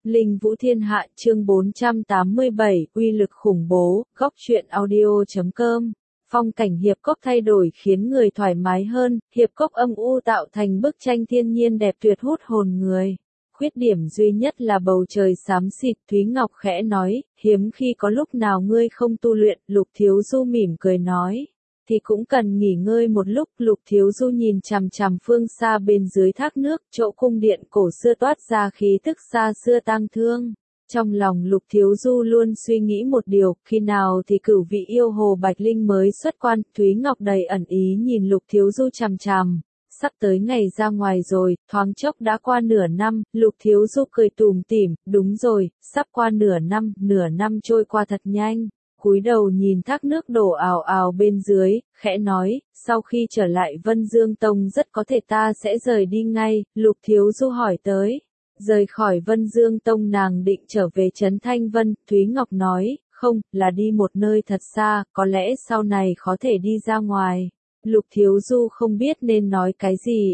Linh Vũ Thiên Hạ chương 487, uy lực khủng bố, góc truyện audio.com. Phong cảnh hiệp cốc thay đổi khiến người thoải mái hơn, hiệp cốc âm u tạo thành bức tranh thiên nhiên đẹp tuyệt hút hồn người. Khuyết điểm duy nhất là bầu trời xám xịt. Thúy Ngọc khẽ nói, hiếm khi có lúc nào ngươi không tu luyện. Lục Thiếu Du mỉm cười nói, thì cũng cần nghỉ ngơi một lúc. Lục Thiếu Du nhìn chằm chằm phương xa bên dưới thác nước, chỗ cung điện cổ xưa toát ra khí tức xa xưa tang thương. Trong lòng Lục Thiếu Du luôn suy nghĩ một điều, khi nào thì cửu vị yêu hồ Bạch Linh mới xuất quan. Thúy Ngọc đầy ẩn ý nhìn Lục Thiếu Du chằm chằm. Sắp tới ngày ra ngoài rồi, thoáng chốc đã qua nửa năm. Lục Thiếu Du cười tủm tỉm, đúng rồi, sắp qua nửa năm trôi qua thật nhanh. Cúi đầu nhìn thác nước đổ ào ào bên dưới, khẽ nói, sau khi trở lại Vân Dương Tông rất có thể ta sẽ rời đi ngay. Lục Thiếu Du hỏi tới, rời khỏi Vân Dương Tông nàng định trở về Trấn Thanh Vân. Thúy Ngọc nói, không, là đi một nơi thật xa, có lẽ sau này khó thể đi ra ngoài. Lục Thiếu Du không biết nên nói cái gì,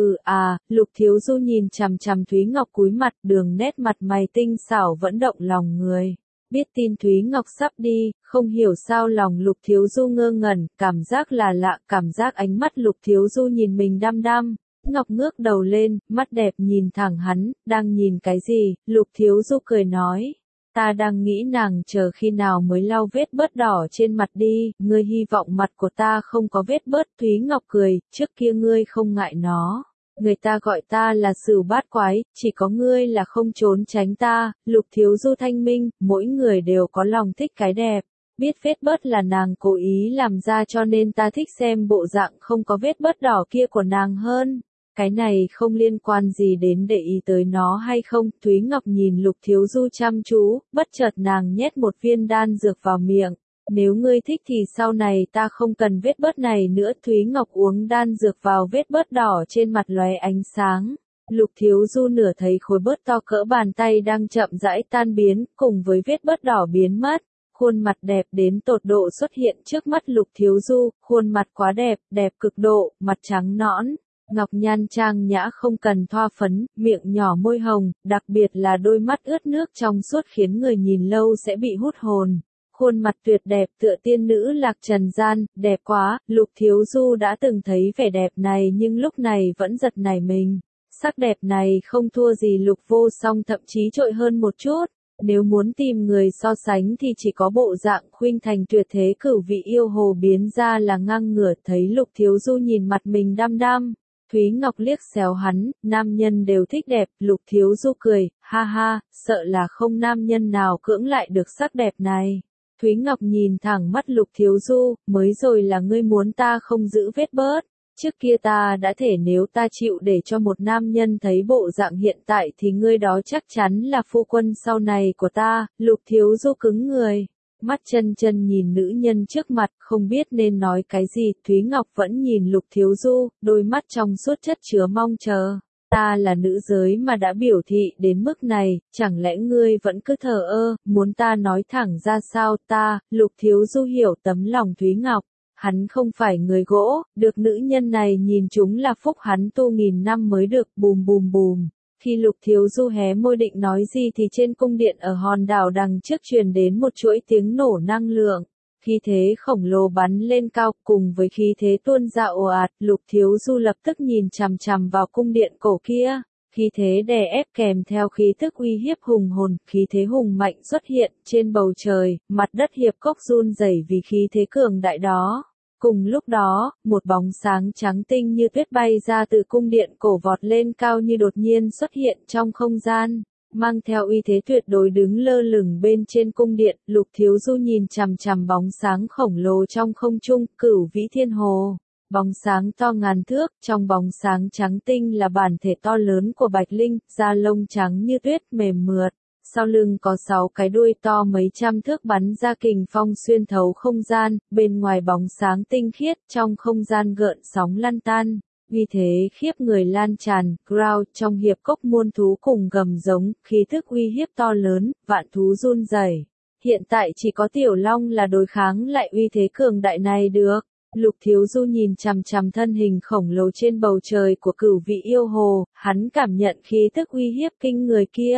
Lục Thiếu Du nhìn chằm chằm Thúy Ngọc cúi mặt, đường nét mặt mày tinh xảo vẫn động lòng người. Biết tin Thúy Ngọc sắp đi, không hiểu sao lòng Lục Thiếu Du ngơ ngẩn, cảm giác là lạ, cảm giác ánh mắt Lục Thiếu Du nhìn mình đăm đăm. Ngọc ngước đầu lên, mắt đẹp nhìn thẳng hắn, đang nhìn cái gì? Lục Thiếu Du cười nói, ta đang nghĩ nàng chờ khi nào mới lau vết bớt đỏ trên mặt đi, ngươi hy vọng mặt của ta không có vết bớt. Thúy Ngọc cười, trước kia ngươi không ngại nó. Người ta gọi ta là Sửu Bát Quái, chỉ có ngươi là không trốn tránh ta. Lục Thiếu Du thanh minh, mỗi người đều có lòng thích cái đẹp. Biết vết bớt là nàng cố ý làm ra cho nên ta thích xem bộ dạng không có vết bớt đỏ kia của nàng hơn. Cái này không liên quan gì đến để ý tới nó hay không. Thúy Ngọc nhìn Lục Thiếu Du chăm chú, bất chợt nàng nhét một viên đan dược vào miệng. Nếu ngươi thích thì sau này ta không cần vết bớt này nữa. Thúy Ngọc uống đan dược vào, vết bớt đỏ trên mặt lóe ánh sáng. Lục Thiếu Du nửa thấy khối bớt to cỡ bàn tay đang chậm rãi tan biến, cùng với vết bớt đỏ biến mất. Khuôn mặt đẹp đến tột độ xuất hiện trước mắt Lục Thiếu Du, khuôn mặt quá đẹp, đẹp cực độ, mặt trắng nõn. Ngọc nhan trang nhã không cần thoa phấn, miệng nhỏ môi hồng, đặc biệt là đôi mắt ướt nước trong suốt khiến người nhìn lâu sẽ bị hút hồn. Khuôn mặt tuyệt đẹp tựa tiên nữ lạc trần gian, đẹp quá. Lục Thiếu Du đã từng thấy vẻ đẹp này nhưng lúc này vẫn giật nảy mình. Sắc đẹp này không thua gì Lục Vô Song, thậm chí trội hơn một chút. Nếu muốn tìm người so sánh thì chỉ có bộ dạng khuynh thành tuyệt thế cửu vị yêu hồ biến ra là ngang ngửa. Thấy Lục Thiếu Du nhìn mặt mình đăm đăm, Thúy Ngọc liếc xéo hắn, nam nhân đều thích đẹp. Lục Thiếu Du cười, ha ha, sợ là không nam nhân nào cưỡng lại được sắc đẹp này. Thúy Ngọc nhìn thẳng mắt Lục Thiếu Du, mới rồi là ngươi muốn ta không giữ vết bớt. Trước kia ta đã thể, nếu ta chịu để cho một nam nhân thấy bộ dạng hiện tại thì ngươi đó chắc chắn là phu quân sau này của ta. Lục Thiếu Du cứng người, mắt chân chân nhìn nữ nhân trước mặt, không biết nên nói cái gì. Thúy Ngọc vẫn nhìn Lục Thiếu Du, đôi mắt trong suốt chất chứa mong chờ. Ta là nữ giới mà đã biểu thị đến mức này, chẳng lẽ ngươi vẫn cứ thờ ơ, muốn ta nói thẳng ra sao? Lục Thiếu Du hiểu tấm lòng Thúy Ngọc. Hắn không phải người gỗ, được nữ nhân này nhìn chúng là phúc hắn tu nghìn năm mới được. Bùm bùm bùm. Khi Lục Thiếu Du hé môi định nói gì thì trên cung điện ở hòn đảo đằng trước truyền đến một chuỗi tiếng nổ năng lượng. Khí thế khổng lồ bắn lên cao, cùng với khí thế tuôn ra ồ ạt. Lục Thiếu Du lập tức nhìn chằm chằm vào cung điện cổ kia. Khí thế đè ép kèm theo khí tức uy hiếp hùng hồn, khí thế hùng mạnh xuất hiện trên bầu trời, mặt đất hiệp cốc run rẩy vì khí thế cường đại đó. Cùng lúc đó, một bóng sáng trắng tinh như tuyết bay ra từ cung điện cổ, vọt lên cao như đột nhiên xuất hiện trong không gian, mang theo uy thế tuyệt đối đứng lơ lửng bên trên cung điện. Lục Thiếu Du nhìn chằm chằm bóng sáng khổng lồ trong không trung, Cửu Vĩ Thiên Hồ. Bóng sáng to ngàn thước, trong bóng sáng trắng tinh là bản thể to lớn của Bạch Linh, da lông trắng như tuyết mềm mượt. Sau lưng có 6 cái đuôi to mấy trăm thước bắn ra kình phong xuyên thấu không gian, bên ngoài bóng sáng tinh khiết, trong không gian gợn sóng lăn tan. Vì thế khiếp người lan tràn. Ground trong hiệp cốc muôn thú cùng gầm giống, khí thức uy hiếp to lớn, vạn thú run rẩy. Hiện tại chỉ có Tiểu Long là đối kháng lại uy thế cường đại này được. Lục Thiếu Du nhìn chằm chằm thân hình khổng lồ trên bầu trời của cửu vị yêu hồ, hắn cảm nhận khí tức uy hiếp kinh người kia.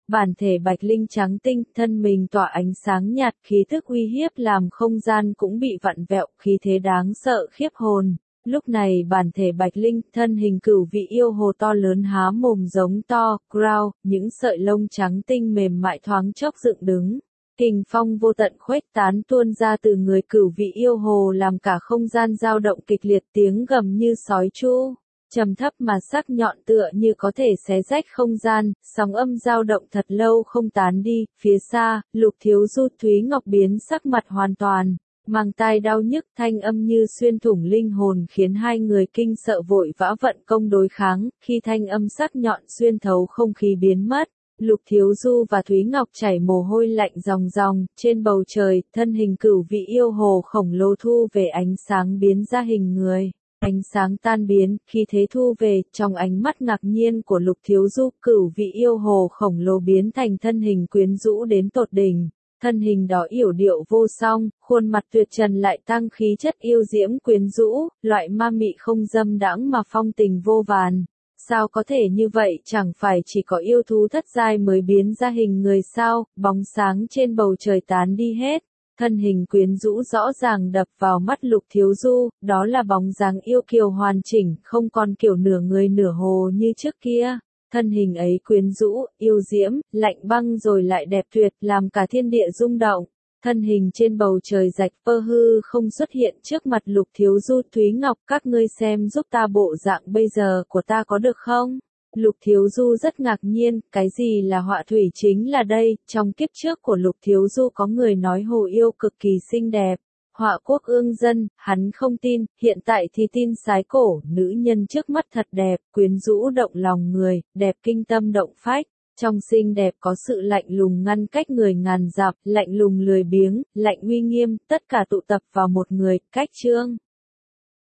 Bản thể bạch linh trắng tinh, thân mình tỏa ánh sáng nhạt, khí tức uy hiếp làm không gian cũng bị vặn vẹo, khí thế đáng sợ khiếp hồn. Lúc này bản thể bạch linh, thân hình cửu vị yêu hồ to lớn há mồm giống to, growl, những sợi lông trắng tinh mềm mại thoáng chốc dựng đứng. Kình phong vô tận khuếch tán tuôn ra từ người cửu vị yêu hồ làm cả không gian dao động kịch liệt, tiếng gầm như sói tru, trầm thấp mà sắc nhọn tựa như có thể xé rách không gian, sóng âm dao động thật lâu không tán đi. Phía xa, Lục Thiếu Du Thúy Ngọc biến sắc mặt hoàn toàn, mang tai đau nhức, thanh âm như xuyên thủng linh hồn khiến hai người kinh sợ vội vã vận công đối kháng. Khi thanh âm sắc nhọn xuyên thấu không khí biến mất, Lục Thiếu Du và Thúy Ngọc chảy mồ hôi lạnh ròng ròng. Trên bầu trời, thân hình cửu vị yêu hồ khổng lồ thu về ánh sáng biến ra hình người. Ánh sáng tan biến, khi thế thu về, trong ánh mắt ngạc nhiên của Lục Thiếu Du, cửu vị yêu hồ khổng lồ biến thành thân hình quyến rũ đến tột đỉnh. Thân hình đó yểu điệu vô song, khuôn mặt tuyệt trần lại tăng khí chất yêu diễm quyến rũ, loại ma mị không dâm đãng mà phong tình vô vàn. Sao có thể như vậy, chẳng phải chỉ có yêu thú thất giai mới biến ra hình người sao? Bóng sáng trên bầu trời tán đi hết. Thân hình quyến rũ rõ ràng đập vào mắt Lục Thiếu Du, đó là bóng dáng yêu kiều hoàn chỉnh, không còn kiểu nửa người nửa hồ như trước kia. Thân hình ấy quyến rũ, yêu diễm, lạnh băng rồi lại đẹp tuyệt, làm cả thiên địa rung động. Thân hình trên bầu trời rạch pơ hư không xuất hiện trước mặt Lục Thiếu Du. Thúy Ngọc, các ngươi xem giúp ta bộ dạng bây giờ của ta có được không? Lục Thiếu Du rất ngạc nhiên, cái gì là họa thủy chính là đây, trong kiếp trước của Lục Thiếu Du có người nói hồ yêu cực kỳ xinh đẹp. Họa quốc ương dân, hắn không tin, hiện tại thì tin sái cổ, nữ nhân trước mắt thật đẹp, quyến rũ động lòng người, đẹp kinh tâm động phách. Trong xinh đẹp có sự lạnh lùng ngăn cách người ngàn dặm, lạnh lùng lười biếng, lạnh uy nghiêm, tất cả tụ tập vào một người. Cách chương